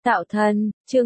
Tạo thân, chương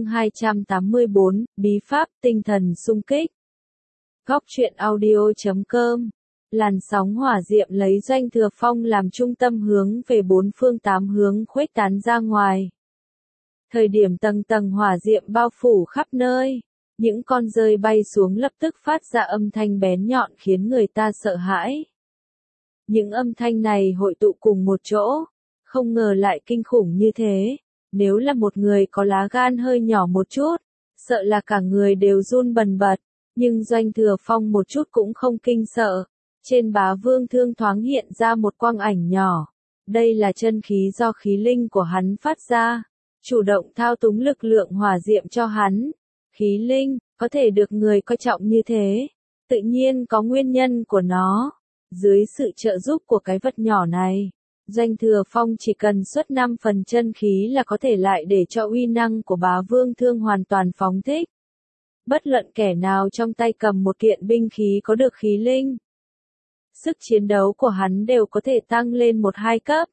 284, Bí pháp tinh thần xung kích. Góc truyện audio.com. Làn sóng hỏa diệm lấy Doanh Thừa Phong làm trung tâm hướng về bốn phương tám hướng khuếch tán ra ngoài. Thời điểm tầng tầng hỏa diệm bao phủ khắp nơi, những con dơi bay xuống lập tức phát ra âm thanh bén nhọn khiến người ta sợ hãi. Những âm thanh này hội tụ cùng một chỗ, không ngờ lại kinh khủng như thế. Nếu là một người có lá gan hơi nhỏ một chút, sợ là cả người đều run bần bật, nhưng Doanh Thừa Phong một chút cũng không kinh sợ. Trên bá vương thương thoáng hiện ra một quang ảnh nhỏ. Đây là chân khí do khí linh của hắn phát ra, chủ động thao túng lực lượng hỏa diệm cho hắn. Khí linh, có thể được người coi trọng như thế, tự nhiên có nguyên nhân của nó. Dưới sự trợ giúp của cái vật nhỏ này, Doanh Thừa Phong chỉ cần xuất 5 phần chân khí là có thể lại để cho uy năng của bá vương thương hoàn toàn phóng thích. Bất luận kẻ nào trong tay cầm một kiện binh khí có được khí linh, sức chiến đấu của hắn đều có thể tăng lên 1-2 cấp.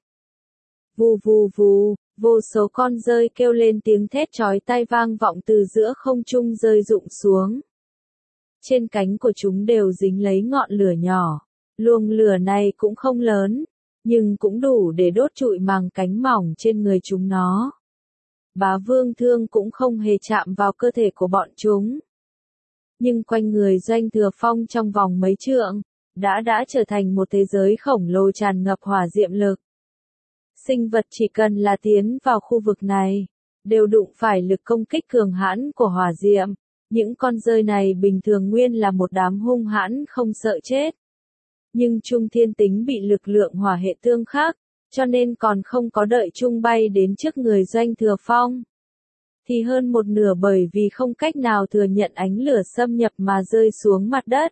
Vù vù vù, vô số con dơi kêu lên tiếng thét chói tai vang vọng từ giữa không trung rơi rụng xuống. Trên cánh của chúng đều dính lấy ngọn lửa nhỏ. Luồng lửa này cũng không lớn, nhưng cũng đủ để đốt trụi màng cánh mỏng trên người chúng nó. Bá vương thương cũng không hề chạm vào cơ thể của bọn chúng. Nhưng quanh người Doanh Thừa Phong trong vòng mấy trượng, đã trở thành một thế giới khổng lồ tràn ngập hỏa diệm lực. Sinh vật chỉ cần là tiến vào khu vực này, đều đụng phải lực công kích cường hãn của hỏa diệm. Những con dơi này bình thường nguyên là một đám hung hãn không sợ chết. Nhưng Trung Thiên Tính bị lực lượng hỏa hệ tương khắc, cho nên còn không có đợi Trung bay đến trước người Doanh Thừa Phong. Thì hơn một nửa bởi vì không cách nào thừa nhận ánh lửa xâm nhập mà rơi xuống mặt đất.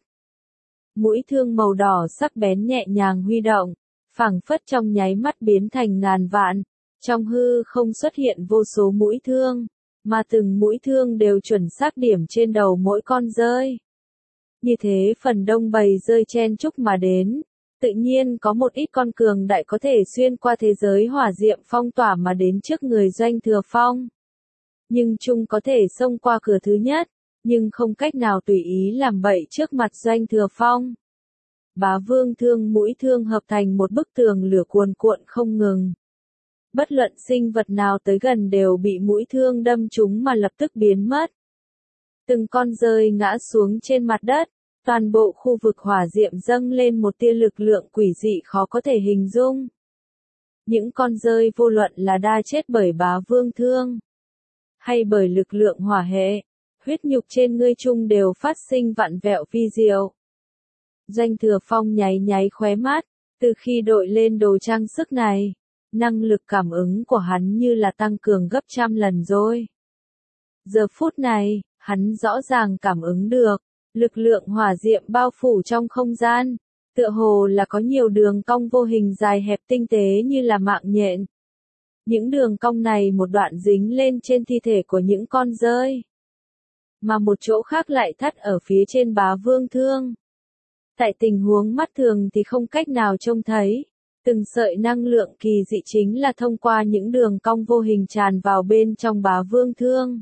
Mũi thương màu đỏ sắc bén nhẹ nhàng huy động, phảng phất trong nháy mắt biến thành ngàn vạn. Trong hư không xuất hiện vô số mũi thương, mà từng mũi thương đều chuẩn xác điểm trên đầu mỗi con dơi. Như thế phần đông bầy rơi chen chúc mà đến, tự nhiên có một ít con cường đại có thể xuyên qua thế giới hỏa diệm phong tỏa mà đến trước người Doanh Thừa Phong. Nhưng chung có thể xông qua cửa thứ nhất, nhưng không cách nào tùy ý làm bậy trước mặt Doanh Thừa Phong. Bá vương thương mũi thương hợp thành một bức tường lửa cuồn cuộn không ngừng. Bất luận sinh vật nào tới gần đều bị mũi thương đâm trúng mà lập tức biến mất. Từng con dơi ngã xuống trên mặt đất, toàn bộ khu vực hỏa diệm dâng lên một tia lực lượng quỷ dị khó có thể hình dung. Những con dơi vô luận là đa chết bởi bá vương thương, hay bởi lực lượng hỏa hệ, huyết nhục trên ngươi chung đều phát sinh vặn vẹo vi diệu. Doanh Thừa Phong nháy nháy khóe mắt, từ khi đội lên đồ trang sức này, năng lực cảm ứng của hắn như là tăng cường gấp 100 lần rồi. Giờ phút này, hắn rõ ràng cảm ứng được, lực lượng hỏa diệm bao phủ trong không gian, tựa hồ là có nhiều đường cong vô hình dài hẹp tinh tế như là mạng nhện. Những đường cong này một đoạn dính lên trên thi thể của những con dơi, mà một chỗ khác lại thắt ở phía trên bá vương thương. Tại tình huống mắt thường thì không cách nào trông thấy, từng sợi năng lượng kỳ dị chính là thông qua những đường cong vô hình tràn vào bên trong bá vương thương.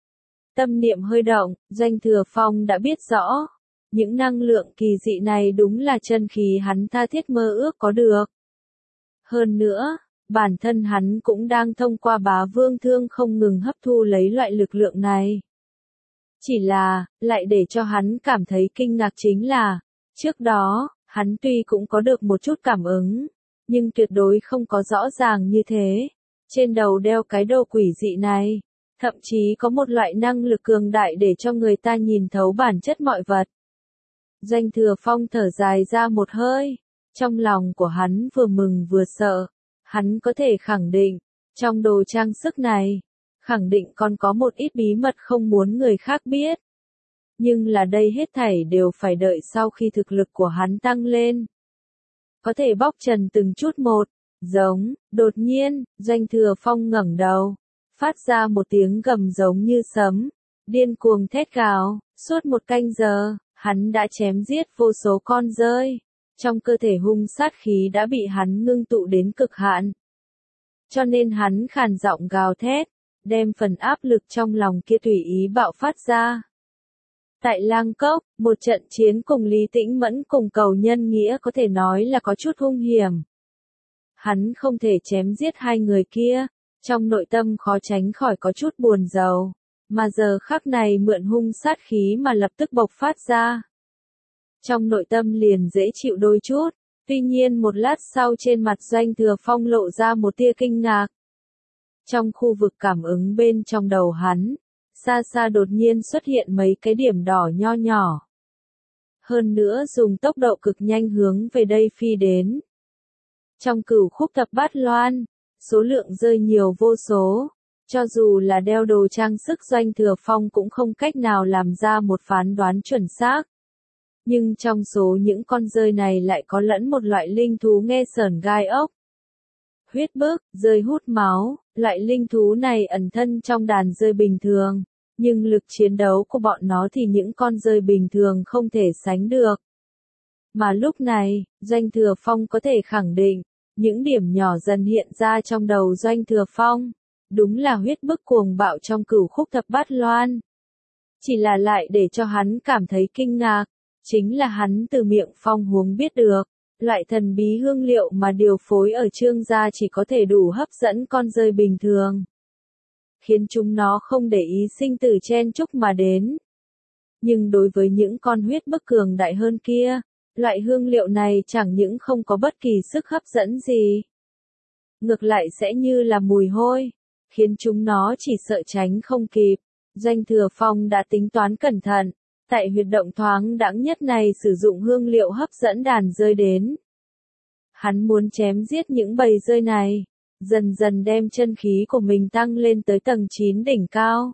Tâm niệm hơi động, Doanh Thừa Phong đã biết rõ, những năng lượng kỳ dị này đúng là chân khí hắn tha thiết mơ ước có được. Hơn nữa, bản thân hắn cũng đang thông qua bá vương thương không ngừng hấp thu lấy loại lực lượng này. Chỉ là, lại để cho hắn cảm thấy kinh ngạc chính là, trước đó, hắn tuy cũng có được một chút cảm ứng, nhưng tuyệt đối không có rõ ràng như thế. Trên đầu đeo cái đồ quỷ dị này, thậm chí có một loại năng lực cường đại để cho người ta nhìn thấu bản chất mọi vật. Doanh Thừa Phong thở dài ra một hơi, trong lòng của hắn vừa mừng vừa sợ, hắn có thể khẳng định, trong đồ trang sức này, khẳng định còn có một ít bí mật không muốn người khác biết. Nhưng là đây hết thảy đều phải đợi sau khi thực lực của hắn tăng lên. Có thể bóc trần từng chút một, đột nhiên, Doanh Thừa Phong ngẩng đầu, phát ra một tiếng gầm giống như sấm, điên cuồng thét gào, suốt một canh giờ, hắn đã chém giết vô số con dơi, trong cơ thể hung sát khí đã bị hắn ngưng tụ đến cực hạn. Cho nên hắn khàn giọng gào thét, đem phần áp lực trong lòng kia tùy ý bạo phát ra. Tại Lang Cốc, một trận chiến cùng Lý Tĩnh Mẫn cùng Cầu Nhân Nghĩa có thể nói là có chút hung hiểm. Hắn không thể chém giết hai người kia, trong nội tâm khó tránh khỏi có chút buồn rầu, mà giờ khắc này mượn hung sát khí mà lập tức bộc phát ra. Trong nội tâm liền dễ chịu đôi chút, tuy nhiên một lát sau trên mặt Doanh Thừa Phong lộ ra một tia kinh ngạc. Trong khu vực cảm ứng bên trong đầu hắn, xa xa đột nhiên xuất hiện mấy cái điểm đỏ nho nhỏ. Hơn nữa dùng tốc độ cực nhanh hướng về đây phi đến. Trong Cửu Khúc Thập Bát Loan, số lượng rơi nhiều vô số, cho dù là đeo đồ trang sức Doanh Thừa Phong cũng không cách nào làm ra một phán đoán chuẩn xác. Nhưng trong số những con rơi này lại có lẫn một loại linh thú nghe sởn gai ốc. Huyết bức, rơi hút máu, loại linh thú này ẩn thân trong đàn rơi bình thường, nhưng lực chiến đấu của bọn nó thì những con rơi bình thường không thể sánh được. Mà lúc này, Doanh Thừa Phong có thể khẳng định, những điểm nhỏ dần hiện ra trong đầu Doanh Thừa Phong, đúng là huyết bức cuồng bạo trong Cửu Khúc Thập Bát Loan. Chỉ là lại để cho hắn cảm thấy kinh ngạc, chính là hắn từ miệng Phong Huống biết được, loại thần bí hương liệu mà điều phối ở Trương gia chỉ có thể đủ hấp dẫn con rơi bình thường, khiến chúng nó không để ý sinh tử chen chúc mà đến. Nhưng đối với những con huyết bức cường đại hơn kia, loại hương liệu này chẳng những không có bất kỳ sức hấp dẫn gì, ngược lại sẽ như là mùi hôi, khiến chúng nó chỉ sợ tránh không kịp. Doanh Thừa Phong đã tính toán cẩn thận, tại huyệt động thoáng đãng nhất này sử dụng hương liệu hấp dẫn đàn rơi đến. Hắn muốn chém giết những bầy rơi này, dần dần đem chân khí của mình tăng lên tới tầng 9 đỉnh cao.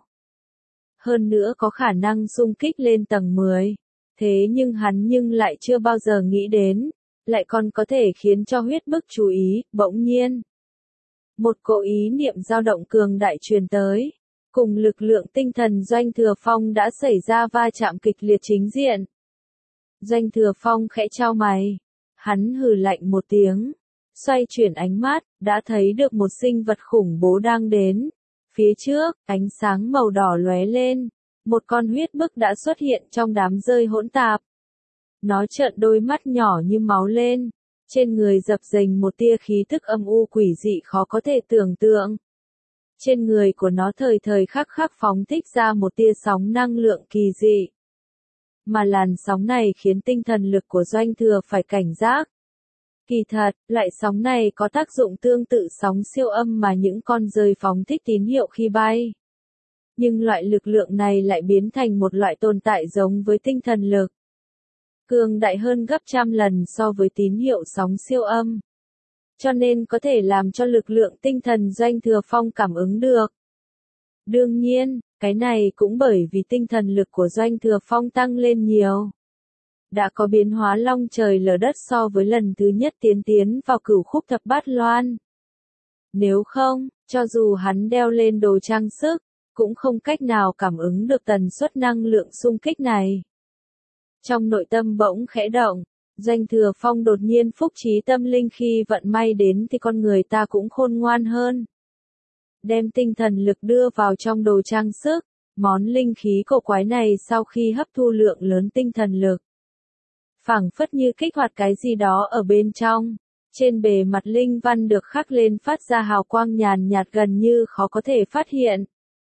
Hơn nữa có khả năng xung kích lên tầng 10. Thế nhưng hắn lại chưa bao giờ nghĩ đến, lại còn có thể khiến cho huyết bức chú ý. Bỗng nhiên, một cỗ ý niệm dao động cường đại truyền tới, cùng lực lượng tinh thần Doanh Thừa Phong đã xảy ra va chạm kịch liệt chính diện. Doanh Thừa Phong khẽ chau mày, hắn hừ lạnh một tiếng, xoay chuyển ánh mắt, đã thấy được một sinh vật khủng bố đang đến. Phía trước, ánh sáng màu đỏ lóe lên, một con huyết bức đã xuất hiện trong đám rơi hỗn tạp. Nó trợn đôi mắt nhỏ như máu lên, trên người dập dềnh một tia khí tức âm u quỷ dị khó có thể tưởng tượng. Trên người của nó thời thời khắc khắc phóng thích ra một tia sóng năng lượng kỳ dị. Mà làn sóng này khiến tinh thần lực của Doanh Thừa phải cảnh giác. Kỳ thật, loại sóng này có tác dụng tương tự sóng siêu âm mà những con rơi phóng thích tín hiệu khi bay. Nhưng loại lực lượng này lại biến thành một loại tồn tại giống với tinh thần lực, cường đại hơn gấp trăm lần so với tín hiệu sóng siêu âm. Cho nên có thể làm cho lực lượng tinh thần Doanh Thừa Phong cảm ứng được. Đương nhiên, cái này cũng bởi vì tinh thần lực của Doanh Thừa Phong tăng lên nhiều. Đã có biến hóa long trời lở đất so với lần thứ nhất tiến vào Cửu Khúc Thập Bát Loan. Nếu không, cho dù hắn đeo lên đồ trang sức, cũng không cách nào cảm ứng được tần suất năng lượng xung kích này. Trong nội tâm bỗng khẽ động, Doanh Thừa Phong đột nhiên phúc trí tâm linh, khi vận may đến thì con người ta cũng khôn ngoan hơn. Đem tinh thần lực đưa vào trong đồ trang sức, món linh khí cổ quái này sau khi hấp thu lượng lớn tinh thần lực, phảng phất như kích hoạt cái gì đó ở bên trong. Trên bề mặt linh văn được khắc lên phát ra hào quang nhàn nhạt gần như khó có thể phát hiện.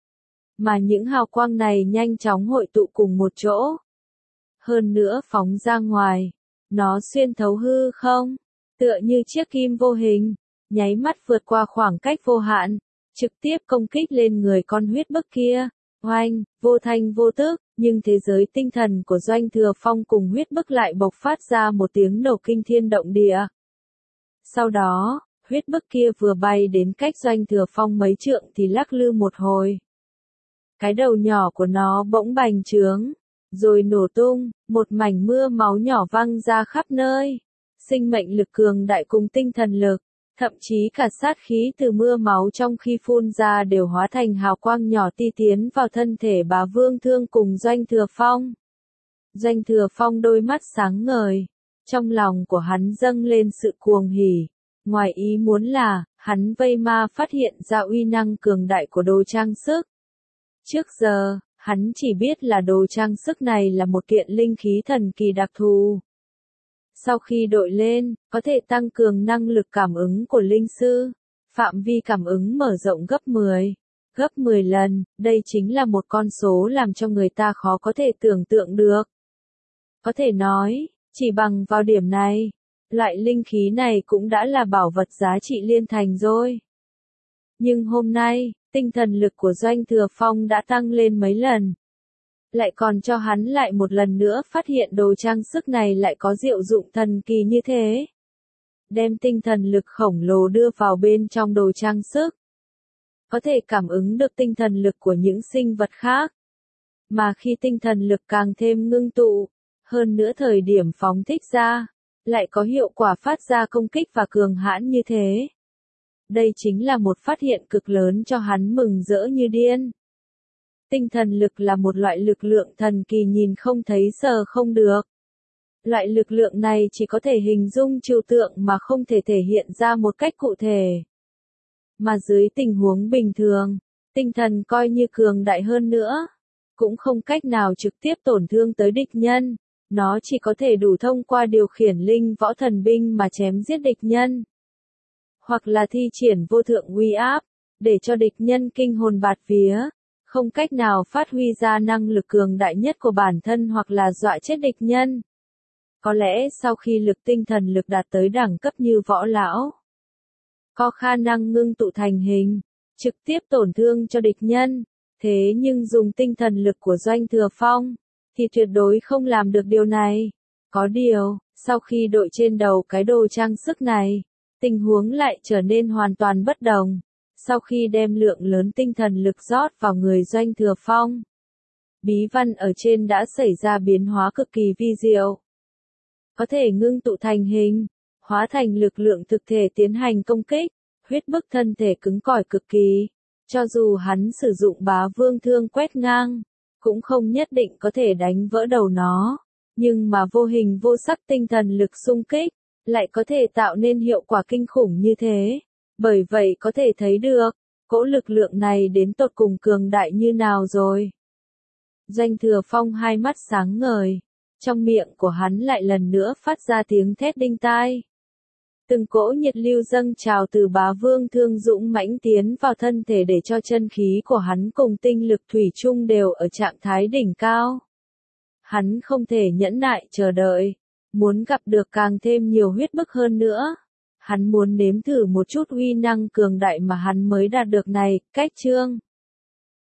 Mà những hào quang này nhanh chóng hội tụ cùng một chỗ. Hơn nữa phóng ra ngoài, nó xuyên thấu hư không, tựa như chiếc kim vô hình, nháy mắt vượt qua khoảng cách vô hạn, trực tiếp công kích lên người con huyết bức kia. Oanh, vô thanh vô tức, nhưng thế giới tinh thần của Doanh Thừa Phong cùng huyết bức lại bộc phát ra một tiếng nổ kinh thiên động địa. Sau đó, huyết bức kia vừa bay đến cách Doanh Thừa Phong mấy trượng thì lắc lư một hồi. Cái đầu nhỏ của nó bỗng bành trướng, rồi nổ tung, một mảnh mưa máu nhỏ văng ra khắp nơi. Sinh mệnh lực cường đại cùng tinh thần lực, thậm chí cả sát khí từ mưa máu trong khi phun ra đều hóa thành hào quang nhỏ ti tiến vào thân thể Bá Vương Thương cùng Doanh Thừa Phong. Doanh Thừa Phong đôi mắt sáng ngời, trong lòng của hắn dâng lên sự cuồng hỉ, Ngoài ý muốn là, hắn vây ma phát hiện ra uy năng cường đại của đồ trang sức. Trước giờ, hắn chỉ biết là đồ trang sức này là một kiện linh khí thần kỳ đặc thù. Sau khi đội lên, có thể tăng cường năng lực cảm ứng của linh sư. Phạm vi cảm ứng mở rộng gấp 10 lần, đây chính là một con số làm cho người ta khó có thể tưởng tượng được. Có thể nói, chỉ bằng vào điểm này, loại linh khí này cũng đã là bảo vật giá trị liên thành rồi. Nhưng hôm nay, tinh thần lực của Doanh Thừa Phong đã tăng lên mấy lần. Lại còn cho hắn lại một lần nữa phát hiện đồ trang sức này lại có diệu dụng thần kỳ như thế. Đem tinh thần lực khổng lồ đưa vào bên trong đồ trang sức. Có thể cảm ứng được tinh thần lực của những sinh vật khác. Mà khi tinh thần lực càng thêm ngưng tụ, hơn nữa thời điểm phóng thích ra, lại có hiệu quả phát ra công kích và cường hãn như thế. Đây chính là một phát hiện cực lớn cho hắn mừng rỡ như điên. Tinh thần lực là một loại lực lượng thần kỳ nhìn không thấy sờ không được. Loại lực lượng này chỉ có thể hình dung trừu tượng mà không thể thể hiện ra một cách cụ thể. Mà dưới tình huống bình thường, tinh thần coi như cường đại hơn nữa, cũng không cách nào trực tiếp tổn thương tới địch nhân, nó chỉ có thể đủ thông qua điều khiển linh võ thần binh mà chém giết địch nhân. Hoặc là thi triển vô thượng uy áp, để cho địch nhân kinh hồn bạt vía, không cách nào phát huy ra năng lực cường đại nhất của bản thân hoặc là dọa chết địch nhân. Có lẽ sau khi lực tinh thần lực đạt tới đẳng cấp như võ lão, có khả năng ngưng tụ thành hình, trực tiếp tổn thương cho địch nhân, thế nhưng dùng tinh thần lực của Doanh Thừa Phong, thì tuyệt đối không làm được điều này. Có điều, sau khi đội trên đầu cái đồ trang sức này, tình huống lại trở nên hoàn toàn bất đồng. Sau khi đem lượng lớn tinh thần lực rót vào người Doanh Thừa Phong, bí văn ở trên đã xảy ra biến hóa cực kỳ vi diệu. Có thể ngưng tụ thành hình, hóa thành lực lượng thực thể tiến hành công kích, huyết bức thân thể cứng cỏi cực kỳ. Cho dù hắn sử dụng bá vương thương quét ngang, cũng không nhất định có thể đánh vỡ đầu nó. Nhưng mà vô hình vô sắc tinh thần lực xung kích, lại có thể tạo nên hiệu quả kinh khủng như thế. Bởi vậy có thể thấy được, cỗ lực lượng này đến tột cùng cường đại như nào rồi. Doanh Thừa Phong hai mắt sáng ngời, trong miệng của hắn lại lần nữa phát ra tiếng thét đinh tai. Từng cỗ nhiệt lưu dâng trào từ bá vương thương dũng mãnh tiến vào thân thể để cho chân khí của hắn cùng tinh lực thủy chung đều ở trạng thái đỉnh cao. Hắn không thể nhẫn nại chờ đợi, muốn gặp được càng thêm nhiều huyết bức hơn nữa. Hắn muốn nếm thử một chút uy năng cường đại mà hắn mới đạt được này, cách chương.